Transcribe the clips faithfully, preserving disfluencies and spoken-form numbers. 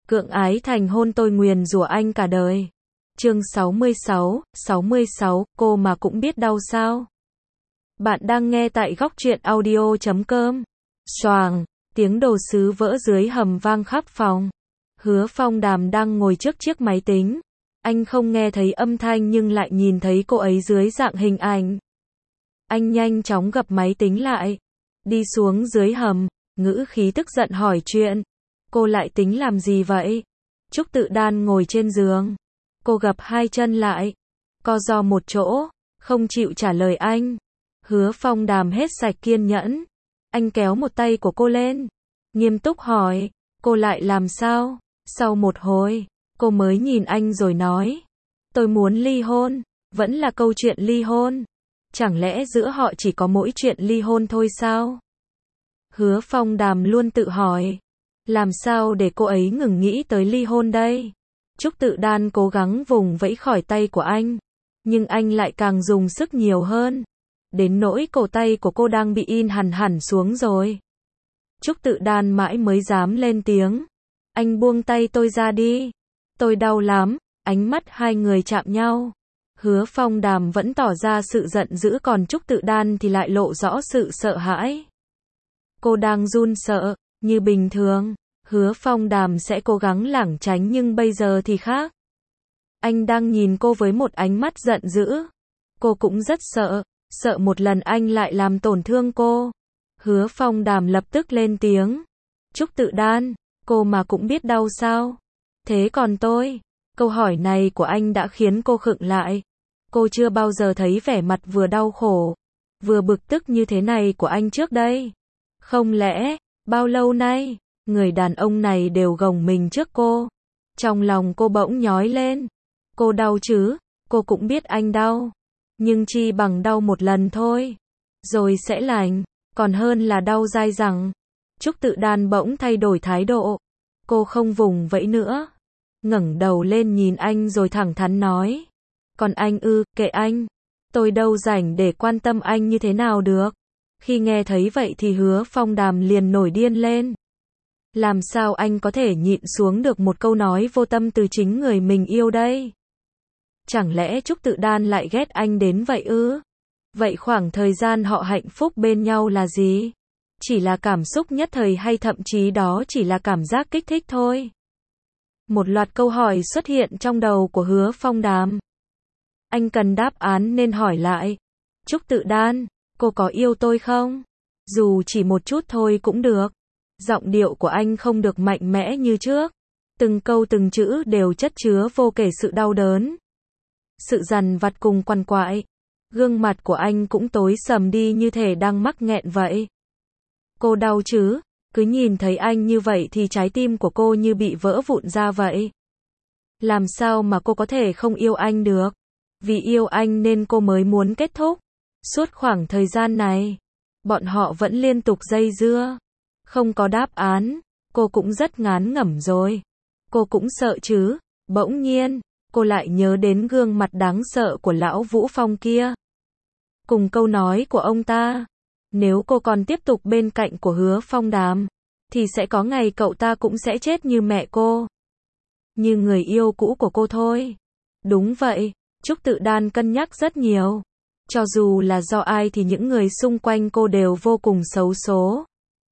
Cưỡng ái thành hôn tôi nguyền rủa anh cả đời. Chương sáu mươi sáu, sáu mươi sáu, cô mà cũng biết đau sao? Bạn đang nghe tại góc truyện audio chấm com. Xoàng, tiếng đồ sứ vỡ dưới hầm vang khắp phòng. Hứa Phong Đàm đang ngồi trước chiếc máy tính. Anh không nghe thấy âm thanh nhưng lại nhìn thấy cô ấy dưới dạng hình ảnh. Anh nhanh chóng gập máy tính lại. Đi xuống dưới hầm, ngữ khí tức giận hỏi chuyện. Cô lại tính làm gì vậy? Trúc Tự Đan ngồi trên giường. Cô gập hai chân lại, co ro một chỗ, không chịu trả lời anh. Hứa Phong Đàm hết sạch kiên nhẫn. Anh kéo một tay của cô lên, nghiêm túc hỏi, cô lại làm sao? Sau một hồi, cô mới nhìn anh rồi nói, tôi muốn ly hôn, vẫn là câu chuyện ly hôn. Chẳng lẽ giữa họ chỉ có mỗi chuyện ly hôn thôi sao? Hứa Phong Đàm luôn tự hỏi, làm sao để cô ấy ngừng nghĩ tới ly hôn đây? Trúc Tự Đan cố gắng vùng vẫy khỏi tay của anh, nhưng anh lại càng dùng sức nhiều hơn, đến nỗi cổ tay của cô đang bị in hẳn hẳn xuống rồi. Trúc Tự Đan mãi mới dám lên tiếng, anh buông tay tôi ra đi, tôi đau lắm. Ánh mắt hai người chạm nhau. Hứa Phong Đàm vẫn tỏ ra sự giận dữ, còn Trúc Tự Đan thì lại lộ rõ sự sợ hãi. Cô đang run sợ, như bình thường, Hứa Phong Đàm sẽ cố gắng lảng tránh nhưng bây giờ thì khác. Anh đang nhìn cô với một ánh mắt giận dữ. Cô cũng rất sợ, sợ một lần anh lại làm tổn thương cô. Hứa Phong Đàm lập tức lên tiếng. Trúc Tự Đan, cô mà cũng biết đau sao? Thế còn tôi? Câu hỏi này của anh đã khiến cô khựng lại. Cô chưa bao giờ thấy vẻ mặt vừa đau khổ, vừa bực tức như thế này của anh trước đây. Không lẽ, bao lâu nay, người đàn ông này đều gồng mình trước cô? Trong lòng cô bỗng nhói lên. Cô đau chứ? Cô cũng biết anh đau. Nhưng chi bằng đau một lần thôi, rồi sẽ lành, còn hơn là đau dai dẳng. Trúc Tự Đan bỗng thay đổi thái độ. Cô không vùng vẫy nữa, ngẩng đầu lên nhìn anh rồi thẳng thắn nói. Còn anh ư, kệ anh. Tôi đâu rảnh để quan tâm anh như thế nào được. Khi nghe thấy vậy thì Hứa Phong Đàm liền nổi điên lên. Làm sao anh có thể nhịn xuống được một câu nói vô tâm từ chính người mình yêu đây? Chẳng lẽ Trúc Tự Đan lại ghét anh đến vậy ư? Vậy khoảng thời gian họ hạnh phúc bên nhau là gì? Chỉ là cảm xúc nhất thời hay thậm chí đó chỉ là cảm giác kích thích thôi? Một loạt câu hỏi xuất hiện trong đầu của Hứa Phong Đàm. Anh cần đáp án nên hỏi lại. Trúc Tự Đan, cô có yêu tôi không? Dù chỉ một chút thôi cũng được. Giọng điệu của anh không được mạnh mẽ như trước. Từng câu từng chữ đều chất chứa vô kể sự đau đớn. Sự dằn vặt cùng quằn quại. Gương mặt của anh cũng tối sầm đi như thể đang mắc nghẹn vậy. Cô đau chứ? Cứ nhìn thấy anh như vậy thì trái tim của cô như bị vỡ vụn ra vậy. Làm sao mà cô có thể không yêu anh được? Vì yêu anh nên cô mới muốn kết thúc. Suốt khoảng thời gian này, bọn họ vẫn liên tục dây dưa. Không có đáp án, cô cũng rất ngán ngẩm rồi. Cô cũng sợ chứ. Bỗng nhiên, cô lại nhớ đến gương mặt đáng sợ của lão Vũ Phong kia. Cùng câu nói của ông ta. Nếu cô còn tiếp tục bên cạnh của Hứa Phong Đàm, thì sẽ có ngày cậu ta cũng sẽ chết như mẹ cô. Như người yêu cũ của cô thôi. Đúng vậy, Trúc Tự Đan cân nhắc rất nhiều. Cho dù là do ai thì những người xung quanh cô đều vô cùng xấu số.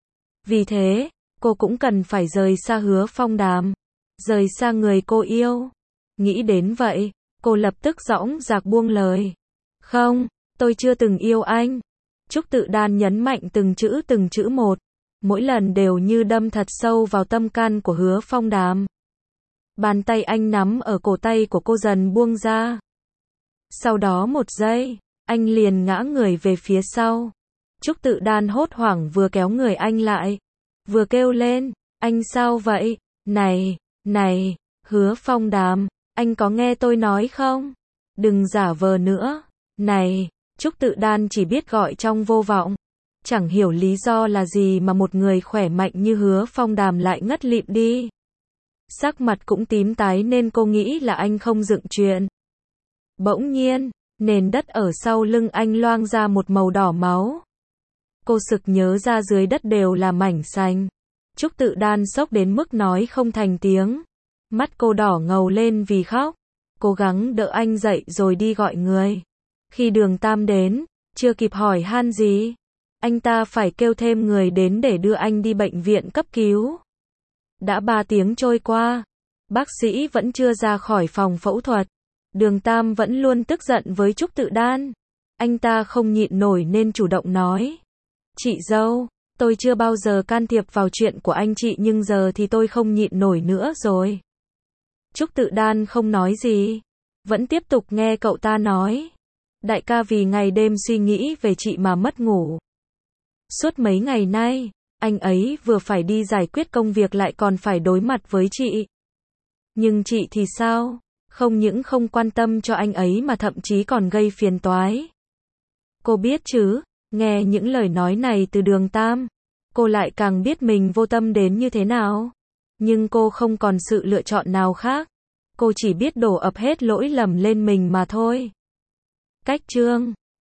Vì thế, cô cũng cần phải rời xa Hứa Phong Đàm. Rời xa người cô yêu. Nghĩ đến vậy, cô lập tức dõng dạc buông lời. Không, tôi chưa từng yêu anh. Trúc Tự Đan nhấn mạnh từng chữ từng chữ một. Mỗi lần đều như đâm thật sâu vào tâm can của Hứa Phong Đàm. Bàn tay anh nắm ở cổ tay của cô dần buông ra. Sau đó một giây, anh liền ngã người về phía sau. Trúc Tự Đan hốt hoảng vừa kéo người anh lại, vừa kêu lên, anh sao vậy? Này, này, Hứa Phong Đàm, anh có nghe tôi nói không? Đừng giả vờ nữa. Này, Trúc Tự Đan chỉ biết gọi trong vô vọng. Chẳng hiểu lý do là gì mà một người khỏe mạnh như Hứa Phong Đàm lại ngất lịm đi. Sắc mặt cũng tím tái nên cô nghĩ là anh không dựng chuyện. Bỗng nhiên, nền đất ở sau lưng anh loang ra một màu đỏ máu. Cô sực nhớ ra dưới đất đều là mảnh xanh. Trúc Tự Đan sốc đến mức nói không thành tiếng. Mắt cô đỏ ngầu lên vì khóc. Cố gắng đỡ anh dậy rồi đi gọi người. Khi Đường Tam đến, chưa kịp hỏi han gì, anh ta phải kêu thêm người đến để đưa anh đi bệnh viện cấp cứu. Đã ba tiếng trôi qua, bác sĩ vẫn chưa ra khỏi phòng phẫu thuật. Đường Tam vẫn luôn tức giận với Trúc Tự Đan. Anh ta không nhịn nổi nên chủ động nói. Chị dâu, tôi chưa bao giờ can thiệp vào chuyện của anh chị nhưng giờ thì tôi không nhịn nổi nữa rồi. Trúc Tự Đan không nói gì, vẫn tiếp tục nghe cậu ta nói. Đại ca vì ngày đêm suy nghĩ về chị mà mất ngủ. Suốt mấy ngày nay, anh ấy vừa phải đi giải quyết công việc lại còn phải đối mặt với chị. Nhưng chị thì sao? Không những không quan tâm cho anh ấy mà thậm chí còn gây phiền toái. Cô biết chứ, nghe những lời nói này từ Đường Tam, cô lại càng biết mình vô tâm đến như thế nào. Nhưng cô không còn sự lựa chọn nào khác. Cô chỉ biết đổ ập hết lỗi lầm lên mình mà thôi. Cách chương